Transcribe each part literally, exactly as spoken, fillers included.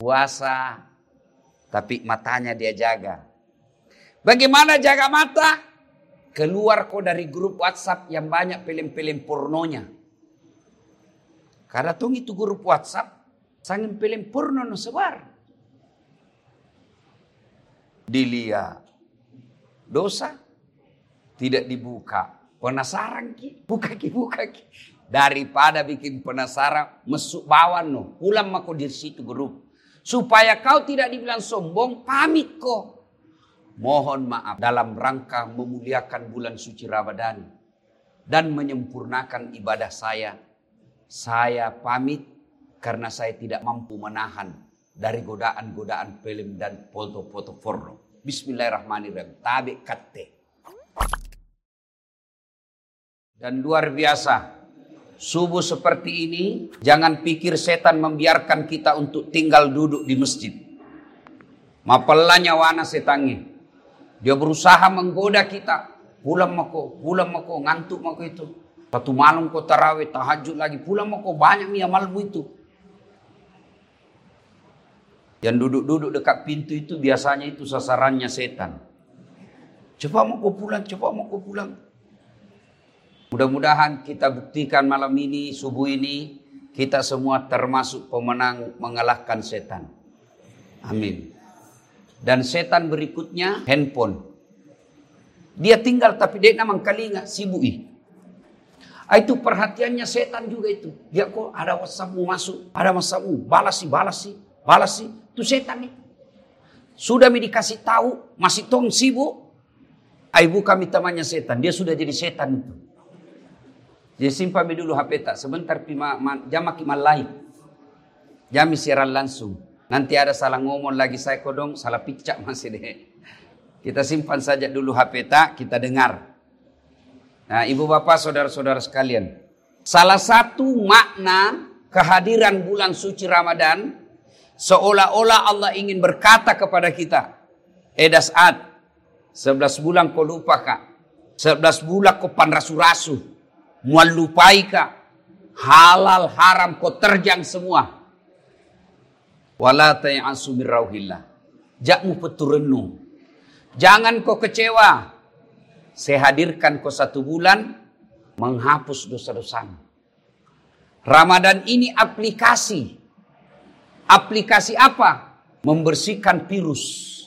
puasa, tapi matanya dia jaga. Bagaimana jaga mata? Keluar kok dari grup WhatsApp yang banyak film-film pornonya. Karena tong itu grup WhatsApp, sangin film porno no sebar. Dilihat, dosa tidak dibuka. Penasaran ki, buka ki, buka ki. Daripada bikin penasaran, mesuk bawan no, pulang mako di situ grup. Supaya kau tidak dibilang sombong, pamit kok. Mohon maaf dalam rangka memuliakan bulan suci Ramadan dan menyempurnakan ibadah saya. Saya pamit karena saya tidak mampu menahan dari godaan-godaan film dan foto-foto porno. Bismillahirrahmanirrahim. Tabe katte. Dan luar biasa. Subuh seperti ini, jangan pikir setan membiarkan kita untuk tinggal duduk di masjid. Mapelanya wana setannya. Dia berusaha menggoda kita. Pulang mako, pulang mako, ngantuk mako itu. Satu malam kau tarawih, tahajud lagi. Pulang mako, banyak nih amalmu itu. Yang duduk-duduk dekat pintu itu biasanya itu sasarannya setan. Coba mako pulang, coba mako pulang. Mudah-mudahan kita buktikan malam ini, subuh ini, kita semua termasuk pemenang mengalahkan setan. Amin. Dan setan berikutnya, handphone. Dia tinggal tapi dia namang kalinga, sibuk. Itu perhatiannya setan juga itu. Dia kok ada WhatsAppmu masuk, ada WhatsAppmu, balasi, balasi, balasi. Itu setan nih. Sudah mi dikasih tahu, masih tong sibuk. Ibu kami temannya setan, dia sudah jadi setan itu. Jadi simpan dulu H P tak, sebentar pima jamak malai. Jami siaran langsung. Nanti ada salah ngomong lagi saya kodong, salah picak masih deh. Kita simpan saja dulu H P tak, kita dengar. Nah, ibu bapak, saudara-saudara sekalian. Salah satu makna kehadiran bulan suci Ramadan, seolah-olah Allah ingin berkata kepada kita, Edas ad, sebelas bulan kau lupa kak, sebelas bulan kau panrasu-rasu, mual lupai kak, halal haram kau terjang semua. Wala ta'asu min rauhillah. Jakmu peturenu. Jangan kau kecewa. Saya hadirkan kau satu bulan menghapus dosa-dosamu. Ramadan ini aplikasi. Aplikasi apa? Membersihkan virus.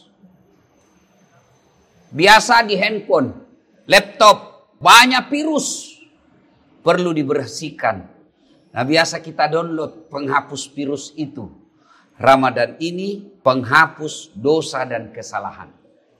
Biasa di handphone, laptop, banyak virus. Perlu dibersihkan. Nah, biasa kita download penghapus virus itu. Ramadan ini penghapus dosa dan kesalahan.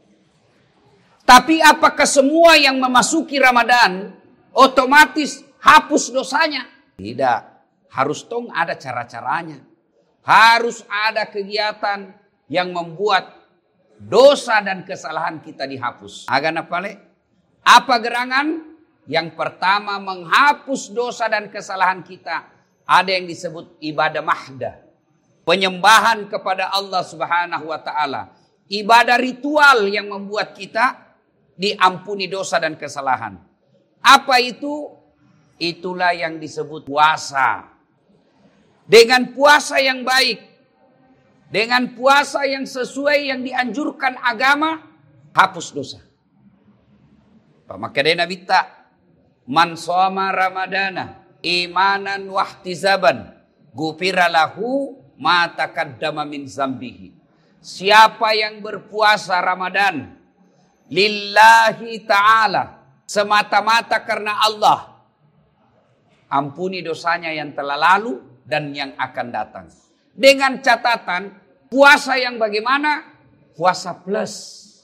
Tapi apakah semua yang memasuki Ramadan otomatis hapus dosanya? Tidak. Harus tong ada cara-caranya. Harus ada kegiatan yang membuat dosa dan kesalahan kita dihapus. Agan apa le? Apa gerangan? Yang pertama menghapus dosa dan kesalahan kita. Ada yang disebut ibadah mahdah. Penyembahan kepada Allah Subhanahu wa taala. Ibadah ritual yang membuat kita diampuni dosa dan kesalahan. Apa itu? Itulah yang disebut puasa. Dengan puasa yang baik, dengan puasa yang sesuai yang dianjurkan agama, hapus dosa. Pamakadena bitta man shoma ramadana imanan wahtisaban ghufira lahu ma taqaddama min zambihi. Siapa yang berpuasa Ramadan lillahi ta'ala, semata-mata karena Allah, ampuni dosanya yang telah lalu dan yang akan datang. Dengan catatan puasa yang bagaimana? Puasa plus.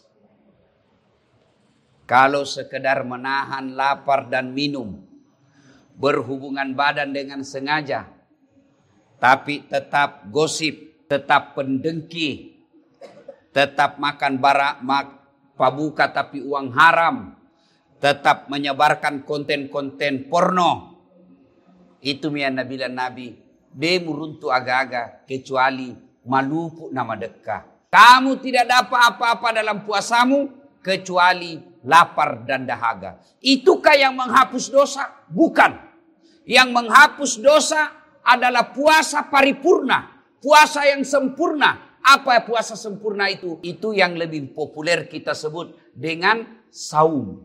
Kalau sekedar menahan lapar dan minum, berhubungan badan dengan sengaja, tapi tetap gosip, tetap pendengki, tetap makan bara, mak, pabuka tapi uang haram, tetap menyebarkan konten-konten porno. Itu mian Nabi dan Nabi. Dia muruntu aga-aga kecuali malupu nama dekah. Kamu tidak dapat apa-apa dalam puasamu kecuali lapar dan dahaga. Itukah yang menghapus dosa? Bukan. Yang menghapus dosa adalah puasa paripurna. puasa yang sempurna. Apa puasa sempurna itu? Itu yang lebih populer kita sebut dengan saum.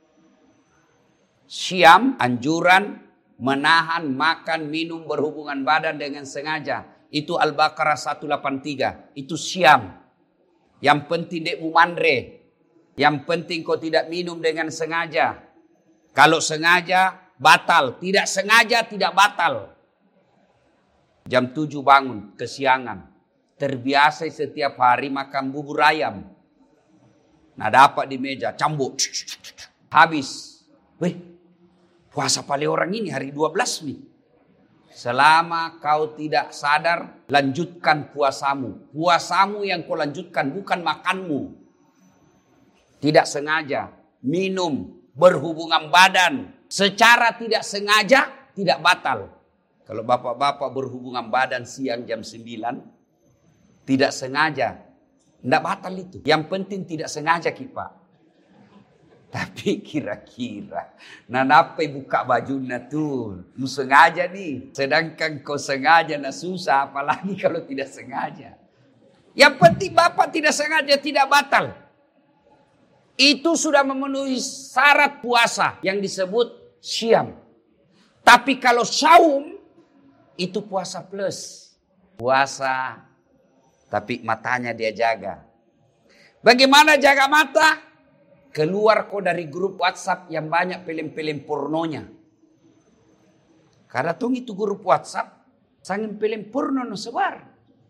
Syam, anjuran menahan, makan, minum, berhubungan badan dengan sengaja. Itu Al-Baqarah seratus delapan puluh tiga. Itu syam. Yang penting dek mumandre. Yang penting kau tidak minum dengan sengaja. Kalau sengaja, batal. Tidak sengaja, tidak batal. Jam tujuh bangun, kesiangan. Terbiasa setiap hari makan bubur ayam. Nah dapat di meja, cambuk. Habis. Weh, puasa paling orang ini hari dua belas nih. Selama kau tidak sadar, lanjutkan puasamu. Puasamu yang kau lanjutkan, bukan makanmu. Tidak sengaja, minum, berhubungan badan. Secara tidak sengaja, tidak batal. Kalau bapak-bapak berhubungan badan siang jam sembilan, tidak sengaja, tidak batal itu. Yang penting tidak sengaja Pak. Tapi kira-kira, nah napa buka bajunya tuh, lu sengaja nih. Sedangkan kau sengaja, nah susah, apalagi kalau tidak sengaja. Yang penting bapak tidak sengaja, tidak batal. Itu sudah memenuhi syarat puasa yang disebut syam. Tapi kalau saum, itu puasa plus. Puasa, tapi matanya dia jaga. Bagaimana jaga mata? Keluar kok dari grup WhatsApp yang banyak film-film pornonya. Karena tuh itu grup WhatsApp, sangin film porno no sebar.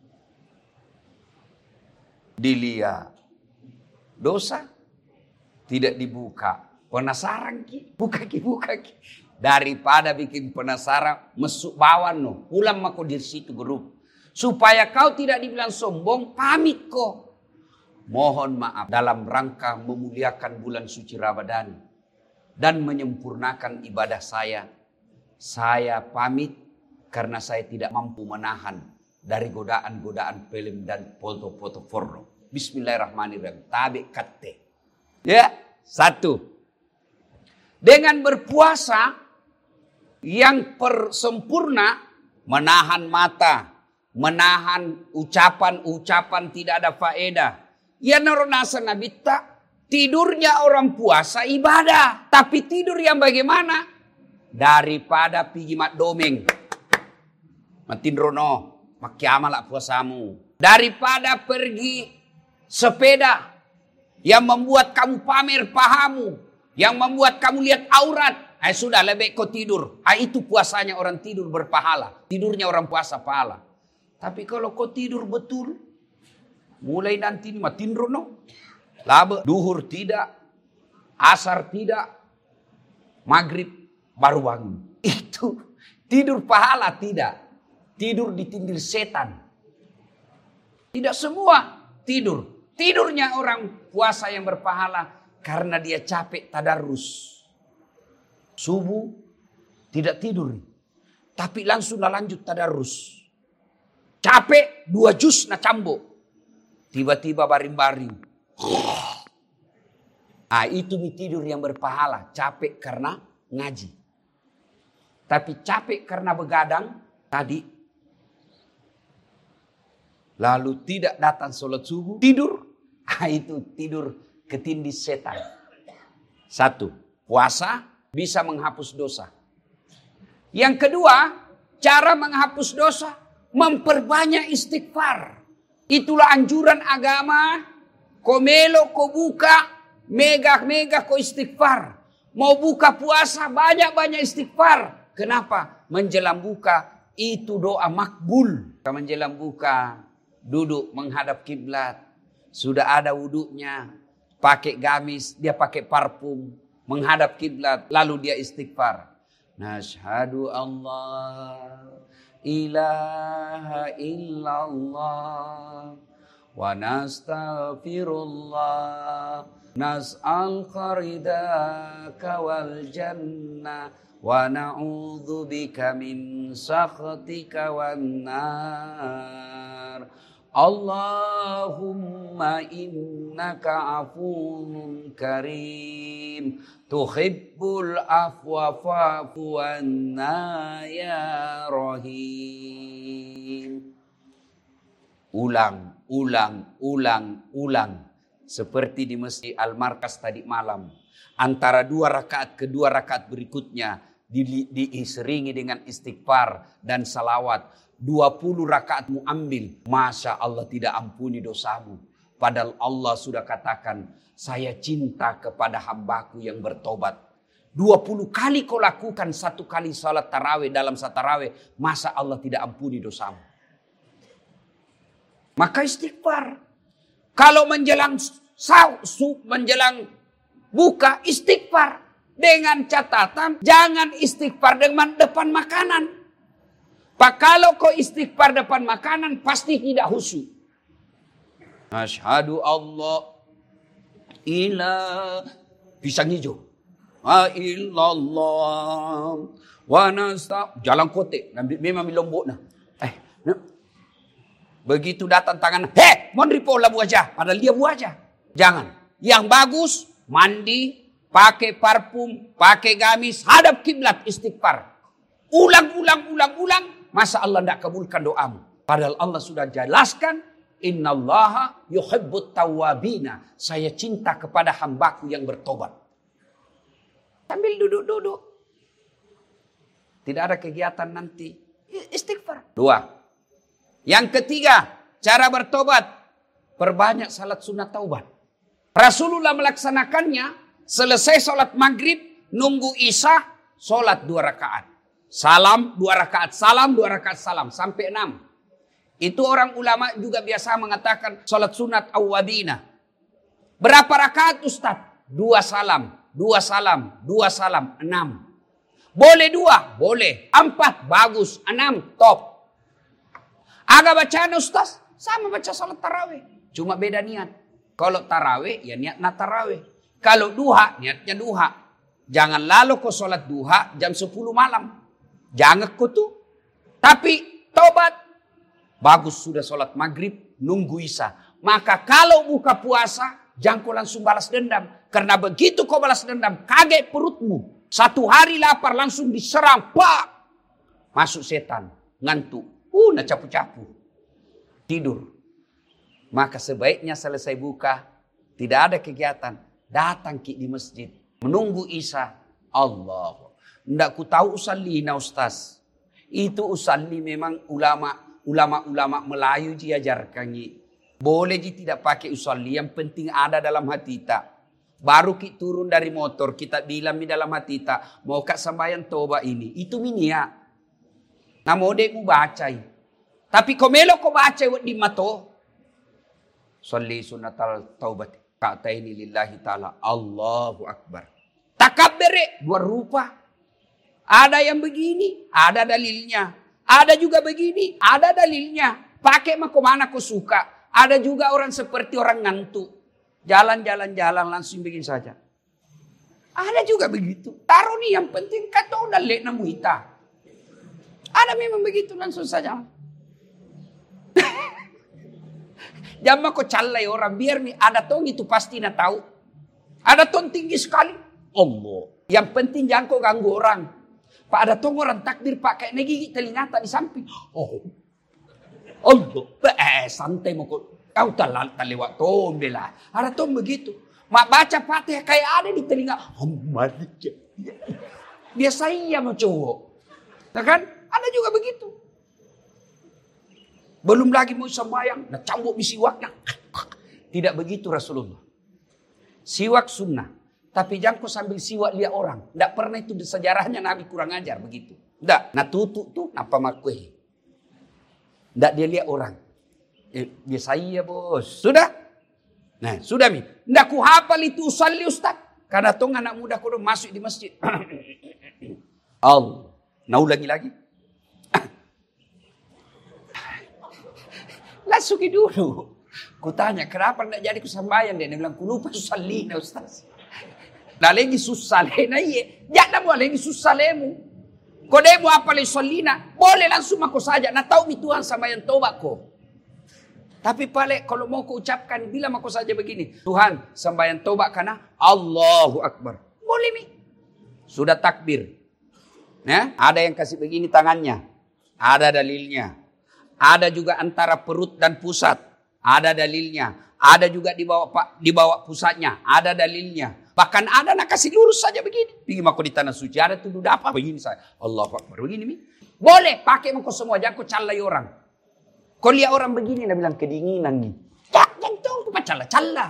Dilihat. Dosa. Tidak dibuka. Penasaran ki. Buka ki, buka ki. Daripada bikin penasaran, mesuk bawan no. Pulang mako di situ grup. Supaya kau tidak dibilang sombong, pamit kok. Mohon maaf dalam rangka memuliakan bulan suci Ramadan dan menyempurnakan ibadah saya. Saya pamit karena saya tidak mampu menahan dari godaan-godaan film dan foto-foto porno. Bismillahirrahmanirrahim. Tabi kate. Ya, satu. Dengan berpuasa yang persempurna, menahan mata, menahan ucapan-ucapan tidak ada faedah. Ya nasa Nabi tak tidurnya orang puasa ibadah. Tapi tidur yang bagaimana? Daripada pergi mak domeng. Matin rono. Makiamalak puasamu. Daripada pergi sepeda. Yang membuat kamu pamer pahamu. Yang membuat kamu lihat aurat. Eh sudah lebih kau tidur. Ah, itu puasanya orang tidur berpahala. Tidurnya orang puasa pahala. Tapi kalau kau tidur betul. Mulai nanti ini matin rono. Laba, duhur tidak. Asar tidak. Maghrib baru bangun. Itu tidur pahala tidak. Tidur ditindir setan. Tidak semua tidur. Tidurnya orang puasa yang berpahala. Karena dia capek tadarus. Subuh tidak tidur. Tapi langsung lanjut tadarus. Capek dua jus na cambuk. Tiba-tiba baring-baring. Ah, itu tidur yang berpahala. Capek karena ngaji. Tapi capek karena begadang tadi. Lalu tidak datang sholat subuh. Tidur. Ah, itu tidur ketindih setan. Satu. Puasa bisa menghapus dosa. Yang kedua. Cara menghapus dosa. Memperbanyak istighfar. Itulah anjuran agama. Kau melo, kau buka. Megah-megah kau istighfar. Mau buka puasa, banyak-banyak istighfar. Kenapa? Menjelang buka, itu doa makbul. Menjelang buka, duduk menghadap kiblat. Sudah ada wuduknya. Pakai gamis, dia pakai parfum. Menghadap kiblat, lalu dia istighfar. Nashhadu Allah ilaha illallah wa nastaghfirullah nas'al kharidaka wal jannah wa na'udzu bika min sakhatika wan nar. Allahumma innaka afuwun karim tuhibbul afwa fa'fu anna ya rahim. Ulang, ulang, ulang, ulang. Seperti di Masjid Al-Markas tadi malam. Antara dua rakaat ke dua rakaat berikutnya di, diiringi dengan istighfar dan salawat. dua puluh rakaatmu ambil. Masya Allah tidak ampuni dosamu. Padahal Allah sudah katakan, saya cinta kepada hambaku yang bertobat. dua puluh kali kau lakukan satu kali salat tarawih dalam satu tarawih. Masa Allah tidak ampuni dosamu. Maka istighfar. Kalau menjelang sausu, menjelang buka, istighfar. Dengan catatan, jangan istighfar dengan depan makanan. Pak, kalau kau istighfar depan makanan, pasti tidak khusyuk. Asyhadu Allah ilah pisang hijau. Wa illallah wa nasta jalan kotek. Memang lombok nah. Eh, nah. Begitu datang tangan, heh, mau ripo lah buah aja. Padahal dia buah aja. Jangan. Yang bagus, mandi, pakai parfum, pakai gamis, hadap kiblat, istighfar. Ulang, ulang, ulang, ulang. Masa Allah tidak kabulkan doamu? Padahal Allah sudah jelaskan, innallaha yuhibbut tawwabina. Saya cinta kepada hambaku yang bertobat. Sambil duduk-duduk. Tidak ada kegiatan nanti. Istighfar. Dua. Yang ketiga, cara bertobat. Perbanyak salat sunat taubat. Rasulullah melaksanakannya. Selesai salat maghrib, nunggu isya, salat dua rakaat. Salam, dua rakaat. Salam, dua rakaat salam. Sampai enam. Itu orang ulama juga biasa mengatakan salat sunat awwabina. Berapa rakaat Ustaz? Dua salam. Dua salam. Dua salam. Enam. Boleh dua? Boleh. Empat? Bagus. Enam? Top. Agak bacaan Ustaz, sama baca salat tarawih. Cuma beda niat. Kalau tarawih, ya niatnya tarawih. Kalau duha, niatnya duha. Jangan lalu kau salat duha jam sepuluh malam. Jangan kau tuh. Tapi tobat. Bagus sudah salat maghrib, nunggu isya. Maka kalau buka puasa, jangan kau langsung balas dendam. Karena begitu kau balas dendam, kaget perutmu. Satu hari lapar langsung diserang. Pak! Masuk setan, ngantuk. Uh, nak capu-capu. Tidur. Maka sebaiknya selesai buka. Tidak ada kegiatan. Datang ki di masjid. Menunggu isya. Allah. Tidak ku tahu usallina Ustaz. Itu usalli memang ulama. Ulama-ulama Melayu diajarkan. Boleh ji tidak pakai usalli. Yang penting ada dalam hati tak. Baru ki turun dari motor. Kita bilang di dalam hati tak. Mau kak sembahyang toba ini. Itu minia. Nah modemu baca. Tapi komelo ko baca di mato. Salli sunatal taubat. Ka'ataini lillahi ta'ala. Allahu Akbar. Takabbere. Dua rupa. Ada yang begini. Ada dalilnya. Ada juga begini. Ada dalilnya. Pakai mah kemana kau suka. Ada juga orang seperti orang ngantuk. Jalan-jalan-jalan langsung begini saja. Ada juga begitu. Taruh nih yang penting kata udah lek namu hita. Ada memang begitu langsung saja. Jangan kau calai orang. Biar nih ada tong itu pasti nak tahu. Ada tong tinggi sekali. Allah. Yang penting jangan kau ganggu orang. Pak ada tong orang takbir pakai negigi telinga tak di samping. Oh. Allah. Eh santai mau kau. Kau tak lewat tong bela. Ada tong begitu. Mak baca Fatihah kayak ada di telinga. Biasanya mau cowok. Nah kan? Ada juga begitu. Belum lagi mau sembahyang. Nah cambuk di siwaknya. Tidak begitu Rasulullah. Siwak sunnah. Tapi jangan kau sambil siwak lihat orang. Tidak pernah itu sejarahnya Nabi kurang ajar begitu. Tidak. Nah tutup tuh. Napa makwe. Tidak dia lihat orang. Eh, biasa iya bos. Sudah? Nah sudah mi. Tidak ku hafal itu usalli Ustaz. Karena tong anak muda kau masuk di masjid. Allah. Nah ulangi lagi. Langsung dulu. Kutanya, kenapa tidak jadi kusambayan? Dia bilang, ku lupa susallina Ustaz. Nah lagi susah lena iya. Jangan mau lagi susah lemu. Kau demo apa lagi sallina? Boleh langsung aku saja. Nah tahu mi Tuhan sambayan tobat ko. Tapi paling kalau mau ku ucapkan, bilang aku saja begini. Tuhan sambayan tobat karena Allahu Akbar. Boleh mi. Sudah takbir. Ya, ada yang kasih begini tangannya. Ada dalilnya. Ada juga antara perut dan pusat. Ada dalilnya. Ada juga di bawah, di bawah pusatnya. Ada dalilnya. Bahkan ada nak kasih lurus saja begini. Pergi mako di tanah suci. Ada tuh duda apa begini saya. Allahu Akbar. Begini mi. Boleh pakai mako semua. Jangan kau calai orang. Kau lihat orang begini. Dia bilang kedinginan nih. Jangan tuh. Kau cala. Cala.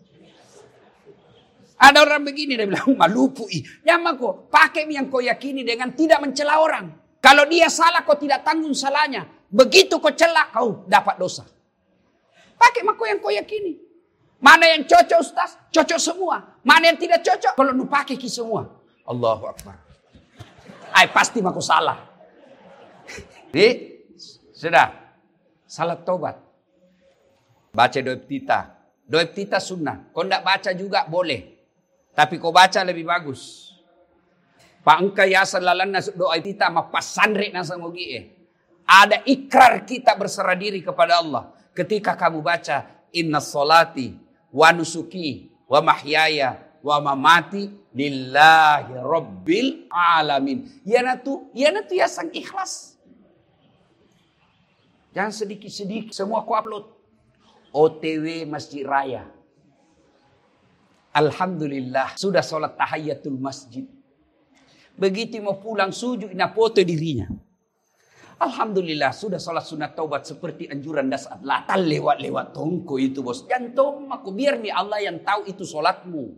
Ada orang begini. Dia bilang malupu. Jangan kau. Pakai yang kau yakini dengan tidak mencela orang. Kalau dia salah kau tidak tanggung salahnya. Begitu kau celak kau dapat dosa. Pakai mako yang kau yakini. Mana yang cocok Ustaz? Cocok semua. Mana yang tidak cocok? Kalau nu pakai ki semua. Allahu Akbar. Ay pasti mako salah. Nih, sudah. Salat taubat. Baca doa iftitah. Doa iftitah sunnah. Kau tidak baca juga boleh. Tapi kau baca lebih bagus. Pak engkau ya salalan nasuk doa iftitah ma pasandre nasa ngogi eh. Ada ikrar kita berserah diri kepada Allah. Ketika kamu baca inna sholati wa nusuki wa mahyaya wa mamati lillahi rabbil alamin. Yana tu, yana tu ya sang ikhlas. Jangan sedikit-sedikit semua ku upload. O T W Masjid Raya. Alhamdulillah sudah sholat tahiyatul masjid. Begitu mau pulang sujud ina foto dirinya. Alhamdulillah sudah sholat sunat taubat seperti anjuran dasar latal lewat-lewat tongko itu bos. Jantung aku biar nih Allah yang tahu itu sholatmu.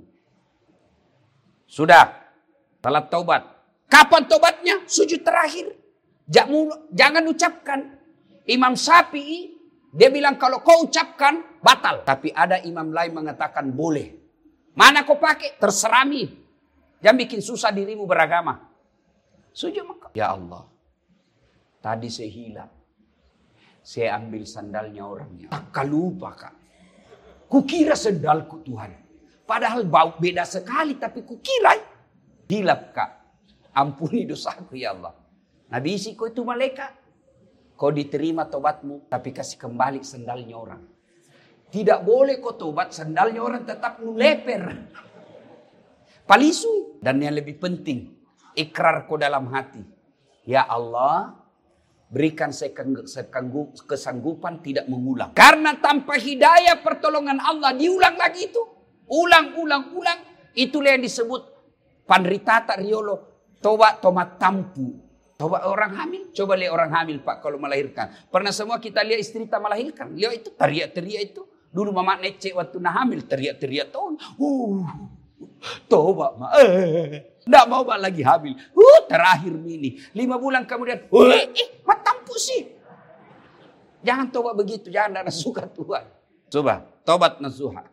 Sudah salat taubat. Kapan taubatnya? Sujud terakhir. Jangan ucapkan. Imam Syafi'i dia bilang kalau kau ucapkan batal. Tapi ada imam lain mengatakan boleh. Mana kau pakai? Terserah mi. Jangan bikin susah dirimu beragama. Sujud maka. Ya Allah. Tadi saya hilang. Saya ambil sandalnya orangnya. Kak lupa kak. Kukira sandalku Tuhan. Padahal bau beda sekali. Tapi kukira. Hilap kak. Ampuni dosaku ya Allah. Nabi isi kau itu malaikat. Kau diterima tobatmu. Tapi kasih kembali sandalnya orang. Tidak boleh kau tobat. Sandalnya orang tetap nuleper. Palisu. Dan yang lebih penting. Ikrar kau dalam hati. Ya Allah. Berikan saya kesanggupan tidak mengulang. Karena tanpa hidayah pertolongan Allah diulang lagi itu. Ulang, ulang, ulang. Itulah yang disebut panritata riolo. Tobat tomat tampu. Tobat orang hamil. Coba lihat orang hamil pak kalau melahirkan. Pernah semua kita lihat istri tak melahirkan. Lihat itu teriak-teriak itu. Dulu mama necek waktu nah hamil. Teriak-teriak tahun. Uh, tobat ma. Eh. Tidak mau lagi hamil. Uh, terakhir ini. Lima bulan kemudian. Uh, eh, matampu sih. Jangan tobat begitu. Jangan ada suka Tuhan. Coba. Tobat nasuha.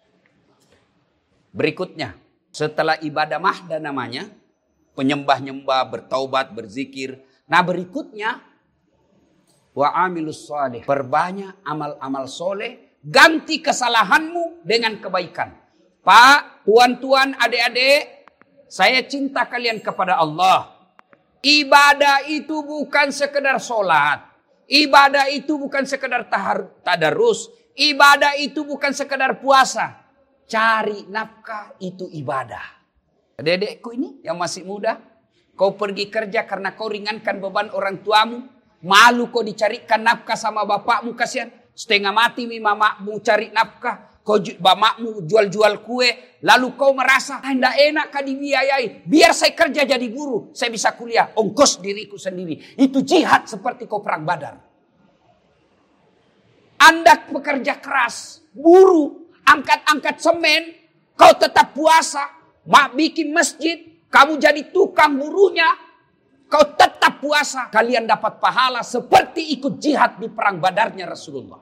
Berikutnya. Setelah ibadah mahda namanya. Penyembah-nyembah. Bertaubat. Berzikir. Nah berikutnya. Wa amilus salih. Perbanyak amal-amal soleh. Ganti kesalahanmu dengan kebaikan. Pak, tuan-tuan, adik-adik. Saya cinta kalian kepada Allah. Ibadah itu bukan sekedar sholat. Ibadah itu bukan sekedar tahar, tadarus. Ibadah itu bukan sekedar puasa. Cari nafkah itu ibadah. Adik-adikku ini yang masih muda. Kau pergi kerja karena kau ringankan beban orang tuamu. Malu kau dicarikan nafkah sama bapakmu kasihan. Setengah mati mi mamamu cari nafkah. Kau bapakmu jual-jual kue. Lalu kau merasa, tidak enak kah dibiayai. Biar saya kerja jadi guru. Saya bisa kuliah. Ongkos diriku sendiri. Itu jihad seperti kau perang Badar. Anda bekerja keras. Buru. Angkat-angkat semen. Kau tetap puasa. Mak bikin masjid. Kamu jadi tukang burunya. Kau tetap puasa. Kalian dapat pahala seperti ikut jihad di perang Badarnya Rasulullah.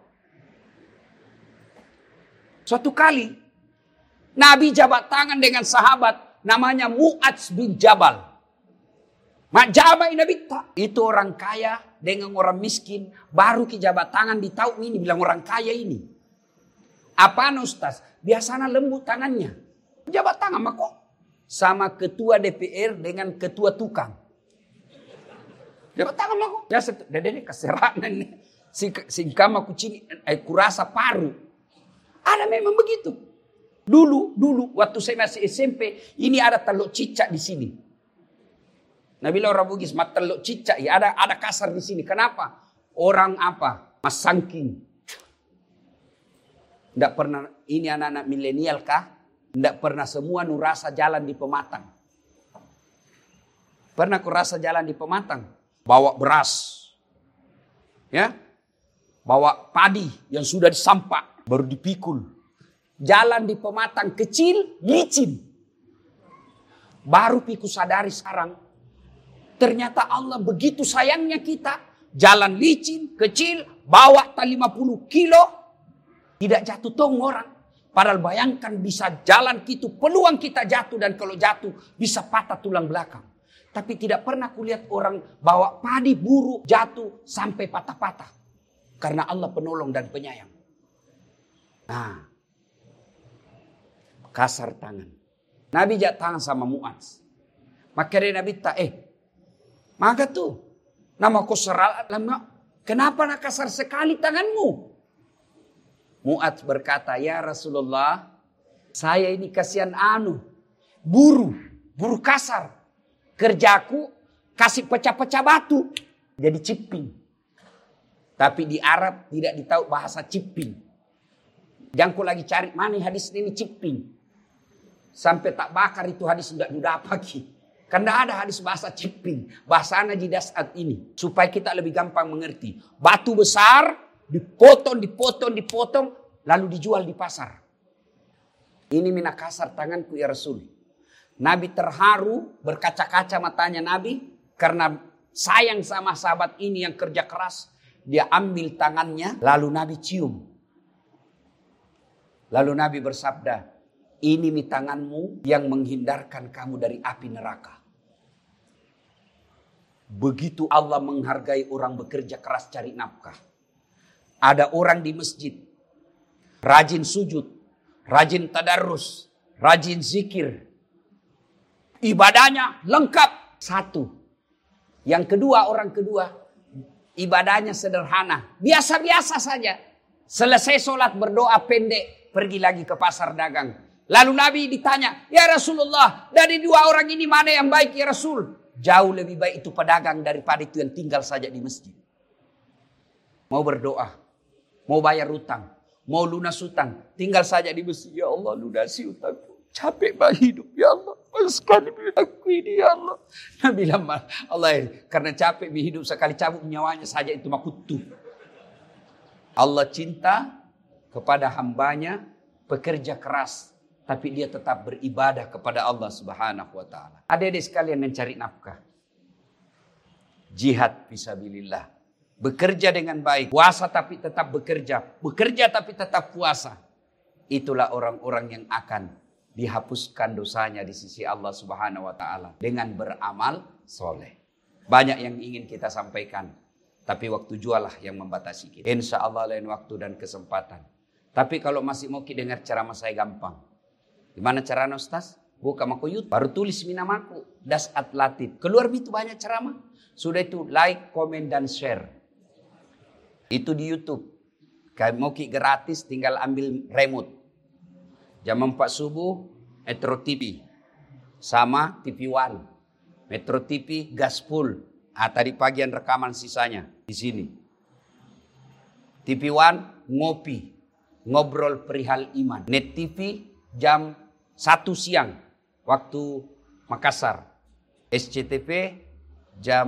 Suatu kali Nabi jabat tangan dengan sahabat namanya Mu'adz bin Jabal. Mak jabai Nabi tak. Itu orang kaya dengan orang miskin baru ke jabat tangan ditahu ini bilang orang kaya ini. Apaan Ustaz? Biasanya lembut tangannya. Jabat tangan mak kok sama ketua D P R dengan ketua tukang. Jabat tangan mak kok. Ya dedene keserangan nih. Singkama kucing eh kurasa paru. Ada memang begitu. Dulu, dulu waktu saya masih S M P, ini ada teluk cicak di sini. Nah bila orang Bugis, mat teluk cicak ya ada ada kasar di sini. Kenapa? Orang apa? Mas Sangking. Tidak pernah, ini anak-anak milenial kah? Tidak pernah semua nu rasa jalan di Pematang. Pernah ku rasa jalan di Pematang? Bawa beras. Ya. Bawa padi yang sudah disampak. Baru dipikul. Jalan di Pematang kecil, licin. Baru piku sadari sekarang. Ternyata Allah begitu sayangnya kita. Jalan licin, kecil, bawa tak lima puluh kilo. Tidak jatuh tong orang. Padahal bayangkan bisa jalan gitu. Peluang kita jatuh dan kalau jatuh bisa patah tulang belakang. Tapi tidak pernah kulihat orang bawa padi buru jatuh sampai patah-patah. Karena Allah penolong dan penyayang. Nah. Kasar tangan. Nabi jatuh tangan sama Mu'adz. Maka dia Nabi tak eh. Maka tuh. Nama kau seral. Kenapa nak kasar sekali tanganmu? Mu'adz berkata, ya Rasulullah, saya ini kasihan anu, buru, buru kasar. Kerjaku kasih pecah-pecah batu, jadi ciping. Tapi di Arab tidak ditahu bahasa ciping. Jangan lagi cari mana hadis ini ciping. Sampai tak bakar itu hadis tidak didapat lagi. Karena ada hadis bahasa ciping, bahasa najidas saat ini. Supaya kita lebih gampang mengerti. Batu besar, dipotong, dipotong, dipotong, lalu dijual di pasar. Ini mina kasar tanganku ya Rasul. Nabi terharu, berkaca-kaca matanya Nabi. Karena sayang sama sahabat ini yang kerja keras. Dia ambil tangannya, lalu Nabi cium. Lalu Nabi bersabda, ini mi tanganmu yang menghindarkan kamu dari api neraka. Begitu Allah menghargai orang bekerja keras cari nafkah. Ada orang di masjid, rajin sujud, rajin tadarrus, rajin zikir. Ibadahnya lengkap. Satu. Yang kedua, orang kedua, ibadahnya sederhana. Biasa-biasa saja. Selesai sholat berdoa pendek, pergi lagi ke pasar dagang. Lalu Nabi ditanya, ya Rasulullah, dari dua orang ini mana yang baik ya Rasul? Jauh lebih baik itu pedagang daripada itu yang tinggal saja di masjid. Mau berdoa, mau bayar utang, mau lunas utang, tinggal saja di masjid. Ya Allah, lunasi utangku. Capek banget hidup, ya Allah. Males sekali aku ini, ya Allah. Nabi bilang, Allah, karena capek hidup sekali cabut nyawanya saja itu makutu. Allah cinta kepada hambanya, pekerja keras. Tapi dia tetap beribadah kepada Allah subhanahu wa ta'ala. Adik-adik sekalian yang cari nafkah. Jihad fisabilillah. Bekerja dengan baik. Puasa tapi tetap bekerja. Bekerja tapi tetap puasa. Itulah orang-orang yang akan dihapuskan dosanya di sisi Allah subhanahu wa ta'ala. Dengan beramal soleh. Banyak yang ingin kita sampaikan. Tapi waktu jualah yang membatasi kita. Insya Allah lain waktu dan kesempatan. Tapi kalau masih mau kita dengar ceramah saya gampang. Gimana caranya Ustaz? Buka maku YouTube. Baru tulis minamaku. Das Atlatif. Keluar itu banyak ceramah. Sudah itu like, komen, dan share. Itu di YouTube. Kalau mau gratis tinggal ambil remote. Jam empat subuh Metro T V. Sama T V One. Metro T V gas full. Ah, tadi pagian rekaman sisanya. Di sini. T V One ngopi. Ngobrol perihal iman. Net T V jam satu siang waktu Makassar. S C T V jam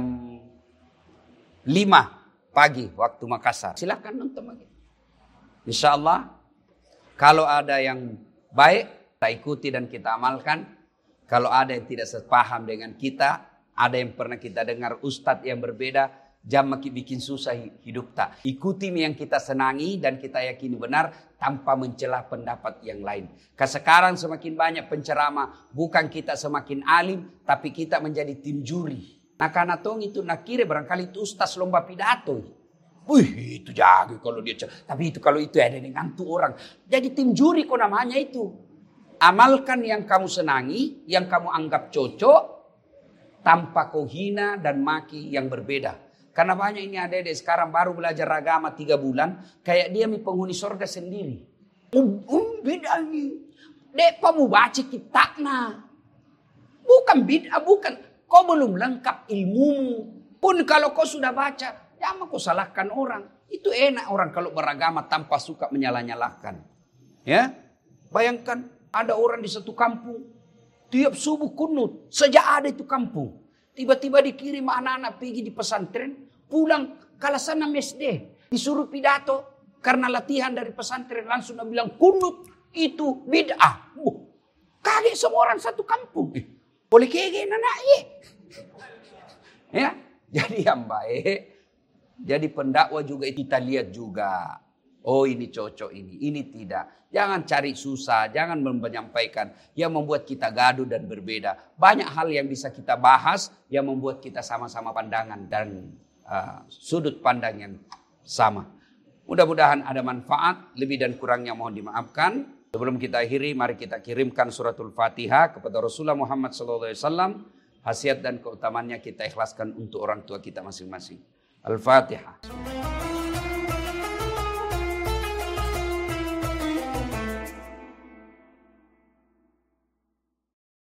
lima pagi waktu Makassar. Silakan nonton lagi. Insya Allah kalau ada yang baik kita ikuti dan kita amalkan. Kalau ada yang tidak sepaham dengan kita, ada yang pernah kita dengar ustadz yang berbeda, jam makin bikin susah hidup tak. Ikuti yang kita senangi dan kita yakini benar tanpa mencela pendapat yang lain. Karena sekarang semakin banyak penceramah, bukan kita semakin alim, tapi kita menjadi tim juri. Nah karena tong itu nak kira barangkali itu ustaz lomba pidato. Wih itu jago kalau dia, tapi itu kalau itu ada dengan tuh orang. Jadi tim juri kok namanya itu. Amalkan yang kamu senangi, yang kamu anggap cocok, tanpa kau hina dan maki yang berbeda. Karena banyak ini adik-adik sekarang baru belajar agama tiga bulan. Kayak dia mi penghuni surga sendiri. Um, um beda ini. Dek kamu baca kitabnya. Bukan bid'ah, bukan. Kau belum lengkap ilmumu. Pun kalau kau sudah baca. Jangan kau salahkan orang. Itu enak orang kalau beragama tanpa suka menyalah-nyalahkan. Ya, bayangkan ada orang di satu kampung. Tiap subuh kunut. Sejak ada itu kampung. Tiba-tiba dikirim anak-anak pergi di pesantren. Pulang kalasan enam S D. Disuruh pidato. Karena latihan dari pesantren langsung dia bilang kunut itu bid'ah. Uh, kaget semua orang satu kampung. Eh, boleh kayak anak ye. Ya, jadi yang baik. Jadi pendakwa juga kita lihat juga. Oh ini cocok ini, ini tidak. Jangan cari susah, jangan menyampaikan yang membuat kita gaduh dan berbeda. Banyak hal yang bisa kita bahas yang membuat kita sama-sama pandangan dan uh, sudut pandang yang sama. Mudah-mudahan ada manfaat, lebih dan kurangnya mohon dimaafkan. Sebelum kita akhiri, mari kita kirimkan suratul Fatihah kepada Rasulullah Muhammad sallallahu alaihi wasallam. Khasiat dan keutamannya kita ikhlaskan untuk orang tua kita masing-masing. Al-Fatihah.